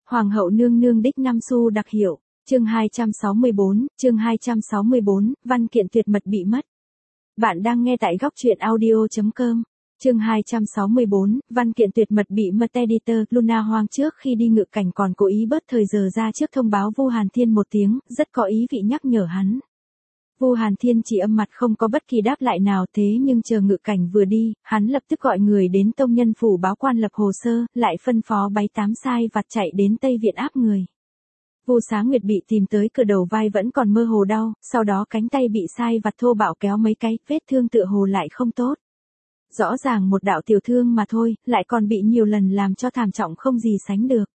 Hoàng hậu nương nương đích năm xu đặc hiệu, chương 264, văn kiện tuyệt mật bị mất. Bạn đang nghe tại góc truyện audio.com. Chương 264, văn kiện tuyệt mật bị mất. Editor Luna Hoang trước khi đi ngự cảnh còn cố ý bớt thời giờ ra trước thông báo Vu Hàn Thiên một tiếng, rất có ý vị nhắc nhở hắn. Vu Hàn Thiên chỉ âm mặt không có bất kỳ đáp lại nào, thế nhưng chờ ngự cảnh vừa đi, hắn lập tức gọi người đến Tông Nhân phủ báo quan lập hồ sơ, lại phân phó báy 8 sai vặt chạy đến Tây Viện áp người. Vu Xá Nguyệt bị tìm tới cửa đầu vai vẫn còn mơ hồ đau, sau đó cánh tay bị sai vặt thô bạo kéo mấy cái, vết thương tựa hồ lại không tốt. Rõ ràng một đạo tiểu thương mà thôi, lại còn bị nhiều lần làm cho thảm trọng không gì sánh được.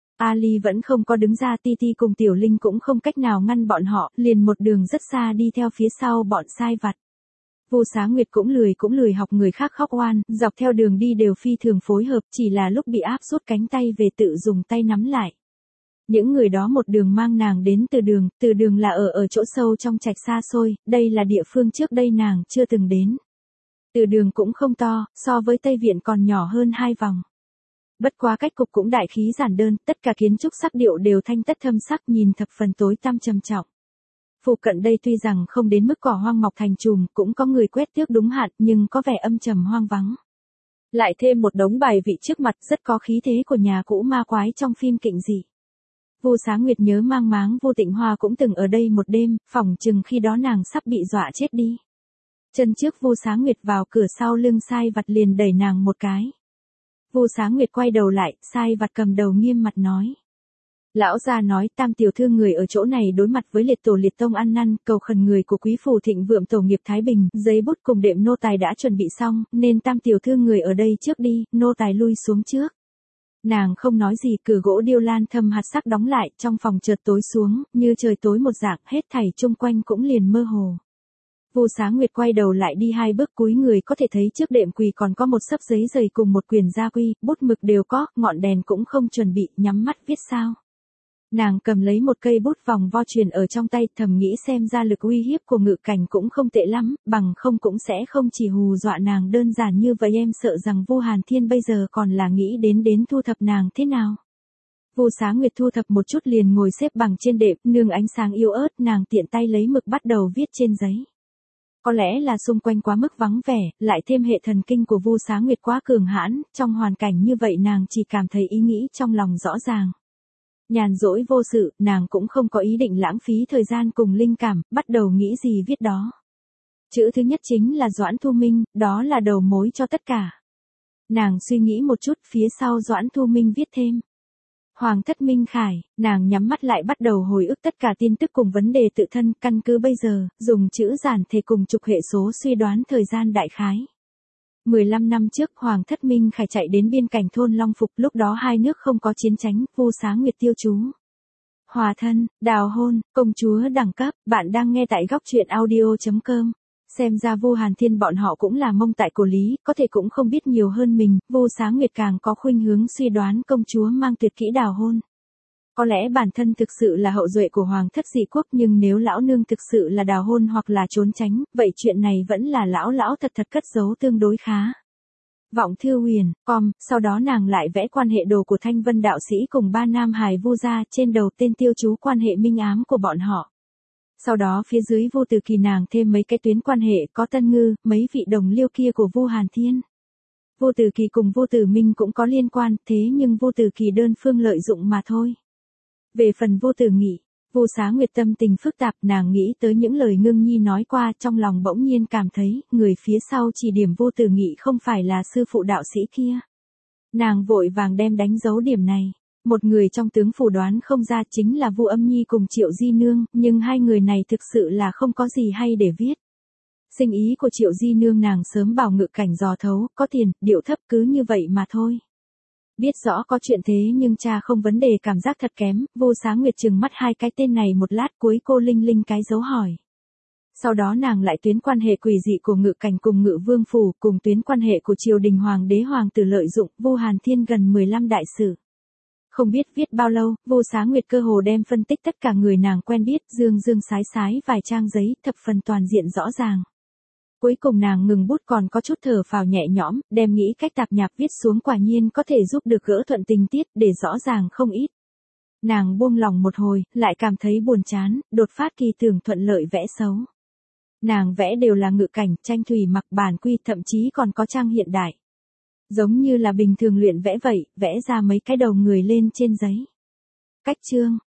Ali vẫn không có đứng ra, Ti Ti cùng Tiểu Linh cũng không cách nào ngăn bọn họ, liền một đường rất xa đi theo phía sau bọn sai vặt. Vu Xá Nguyệt cũng lười học người khác khóc oan, dọc theo đường đi đều phi thường phối hợp, chỉ là lúc bị áp rút cánh tay về tự dùng tay nắm lại. Những người đó một đường mang nàng đến từ đường là ở chỗ sâu trong trạch xa xôi, đây là địa phương trước đây nàng chưa từng đến. Từ đường cũng không to, so với Tây Viện còn nhỏ hơn 2 vòng. Bất quá cách cục cũng đại khí giản đơn, tất cả kiến trúc sắc điệu đều thanh tất thâm sắc, nhìn thập phần tối tăm trầm trọng. Phụ cận đây tuy rằng không đến mức cỏ hoang mọc thành chùm, cũng có người quét tước đúng hạn, nhưng có vẻ âm trầm hoang vắng. Lại thêm một đống bài vị trước mặt, rất có khí thế của nhà cũ ma quái trong phim kịch dị. Vu Xá Nguyệt nhớ mang máng Vu Tịnh Hoa cũng từng ở đây một đêm, phỏng chừng khi đó nàng sắp bị dọa chết đi. Chân trước Vu Xá Nguyệt vào cửa, sau lưng sai vặt liền đẩy nàng một cái. Vu Xá Nguyệt quay đầu lại, sai vặt cầm đầu nghiêm mặt nói. Lão gia nói Tam tiểu thư người ở chỗ này đối mặt với liệt tổ liệt tông ăn năn, cầu khẩn người của quý phủ thịnh vượng tổ nghiệp Thái Bình, giấy bút cùng đệm nô tài đã chuẩn bị xong, nên Tam tiểu thư người ở đây trước đi, nô tài lui xuống trước. Nàng không nói gì, cửa gỗ điêu lan thâm hạt sắc đóng lại, trong phòng chợt tối xuống, như trời tối một dạng, hết thảy chung quanh cũng liền mơ hồ. Vu Xá Nguyệt quay đầu lại đi 2 bước, cúi người có thể thấy trước đệm quỳ còn có một xấp giấy dày cùng một quyển gia quy, bút mực đều có, ngọn đèn cũng không chuẩn bị, nhắm mắt viết sao. Nàng cầm lấy một cây bút vòng vo truyền ở trong tay, thầm nghĩ xem ra lực uy hiếp của ngự cảnh cũng không tệ lắm, bằng không cũng sẽ không chỉ hù dọa nàng đơn giản như vậy. Em sợ rằng Vu Hàn Thiên bây giờ còn là nghĩ đến thu thập nàng thế nào. Vu Xá Nguyệt thu thập một chút liền ngồi xếp bằng trên đệm, nương ánh sáng yếu ớt, nàng tiện tay lấy mực bắt đầu viết trên giấy. Có lẽ là xung quanh quá mức vắng vẻ, lại thêm hệ thần kinh của Vu Xá Nguyệt quá cường hãn, trong hoàn cảnh như vậy nàng chỉ cảm thấy ý nghĩ trong lòng rõ ràng. Nhàn rỗi vô sự, nàng cũng không có ý định lãng phí thời gian cùng linh cảm, bắt đầu nghĩ gì viết đó. Chữ thứ nhất chính là Doãn Thu Minh, đó là đầu mối cho tất cả. Nàng suy nghĩ một chút, phía sau Doãn Thu Minh viết thêm. Hoàng thất Minh Khải, nàng nhắm mắt lại bắt đầu hồi ức tất cả tin tức cùng vấn đề tự thân, căn cứ bây giờ, dùng chữ giản thể cùng trục hệ số suy đoán thời gian đại khái. 15 năm trước Hoàng thất Minh Khải chạy đến biên cảnh thôn Long Phục, lúc đó hai nước không có chiến tranh, Vu Xá Nguyệt tiêu chú. Hòa thân, đào hôn, công chúa đẳng cấp, bạn đang nghe tại góc truyện audio.com. Xem ra Vu Hàn Thiên bọn họ cũng là mông tại cổ lý, có thể cũng không biết nhiều hơn mình, Vu Xá Nguyệt càng có khuynh hướng suy đoán công chúa mang tuyệt kỹ đào hôn. Có lẽ bản thân thực sự là hậu duệ của Hoàng thất Dị Quốc, nhưng nếu lão nương thực sự là đào hôn hoặc là trốn tránh, vậy chuyện này vẫn là lão thật cất giấu tương đối khá. Vọng Thư Huyền, sau đó nàng lại vẽ quan hệ đồ của Thanh Vân đạo sĩ cùng 3 nam hài Vu gia, trên đầu tên tiêu chú quan hệ minh ám của bọn họ. Sau đó phía dưới Vu Từ Kỳ nàng thêm mấy cái tuyến quan hệ, có Tân Ngư, mấy vị đồng liêu kia của Vu Hàn Thiên. Vu Từ Kỳ cùng Vu Tử Minh cũng có liên quan, thế nhưng Vu Từ Kỳ đơn phương lợi dụng mà thôi. Về phần Vu Tử Nghị, Vu Xá Nguyệt tâm tình phức tạp, nàng nghĩ tới những lời Ngưng Nhi nói qua, trong lòng bỗng nhiên cảm thấy, người phía sau chỉ điểm Vu Tử Nghị không phải là sư phụ đạo sĩ kia. Nàng vội vàng đem đánh dấu điểm này. Một người trong tướng phủ đoán không ra chính là Vu Âm Nhi cùng Triệu Di Nương, nhưng hai người này thực sự là không có gì hay để viết. Sinh ý của Triệu Di Nương nàng sớm bảo ngự cảnh dò thấu, có tiền, điệu thấp cứ như vậy mà thôi. Biết rõ có chuyện thế nhưng cha không vấn đề, cảm giác thật kém, Vu Xá Nguyệt trừng mắt hai cái tên này một lát, cuối cô linh linh cái dấu hỏi. Sau đó nàng lại tuyến quan hệ quỷ dị của ngự cảnh cùng ngự vương phủ, cùng tuyến quan hệ của triều đình hoàng đế hoàng tử lợi dụng, Vu Hàn Thiên gần 15 đại sử. Không biết viết bao lâu, Vu Xá Nguyệt cơ hồ đem phân tích tất cả người nàng quen biết, dương sái vài trang giấy, thập phần toàn diện rõ ràng. Cuối cùng nàng ngừng bút, còn có chút thở phào nhẹ nhõm, đem nghĩ cách tạp nhạp viết xuống, quả nhiên có thể giúp được gỡ thuận tình tiết, để rõ ràng không ít. Nàng buông lỏng một hồi, lại cảm thấy buồn chán, đột phát kỳ tưởng thuận lợi vẽ xấu. Nàng vẽ đều là ngự cảnh, tranh thủy mặc, bản quy, thậm chí còn có trang hiện đại. Giống như là bình thường luyện vẽ vậy, vẽ ra mấy cái đầu người lên trên giấy. Cách chương